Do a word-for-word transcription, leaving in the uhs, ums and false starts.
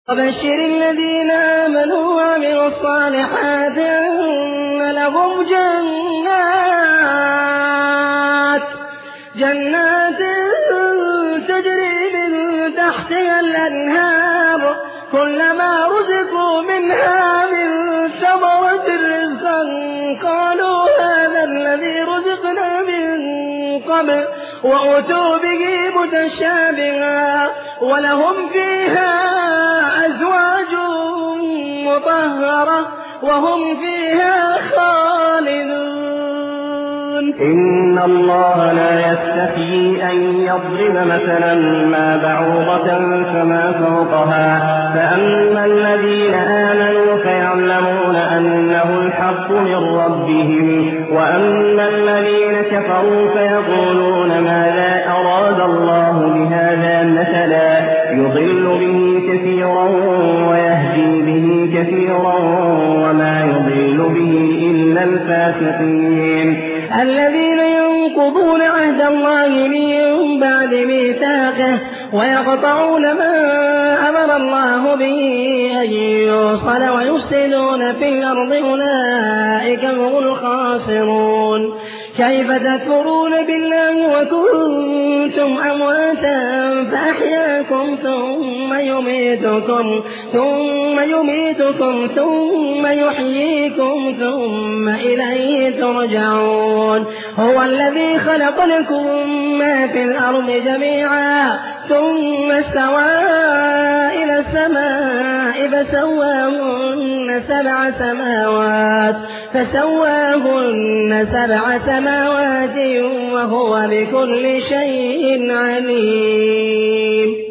وبشر الذين آمنوا وعملوا الصالحات أن لهم جنات جنات تجري من تحتها الأنهار كلما رزقوا منها من ثمرة رزقا قالوا هذا الذي رزقنا من قبل وأتوا به متشابها ولهم فيها أزواج مطهرة وهم فيها خالدون. إن الله لا يستحيي أن يضرب مثلا ما بعوضة فما فوقها فأما الذين آمنوا فيعلمون أنه الحق من ربهم وأما الذين كفروا فيقولون ماذا أراد الله بهذا مثلا يضل به كثيرا ويهدي به كثيرا وما يضل به إلا الفاسقين. الذين ينقضون عهد الله من بعد ميثاقه ويقطعون ما أمر الله به أن يوصل ويفسدون في الأرض أولئك هم الخاسرون. كيف تكفرون بالله وكنتم أمواتا فأحياكم ثم يميتكم ثم يميتكم ثم يحييكم ثم إليه ترجعون. هو الذي خلق لكم ما في الأرض جميعا ثم استوى إلى السماء فسواهن سبع سماوات فسواهن سبع سماوات وهو بكل شيء عليم.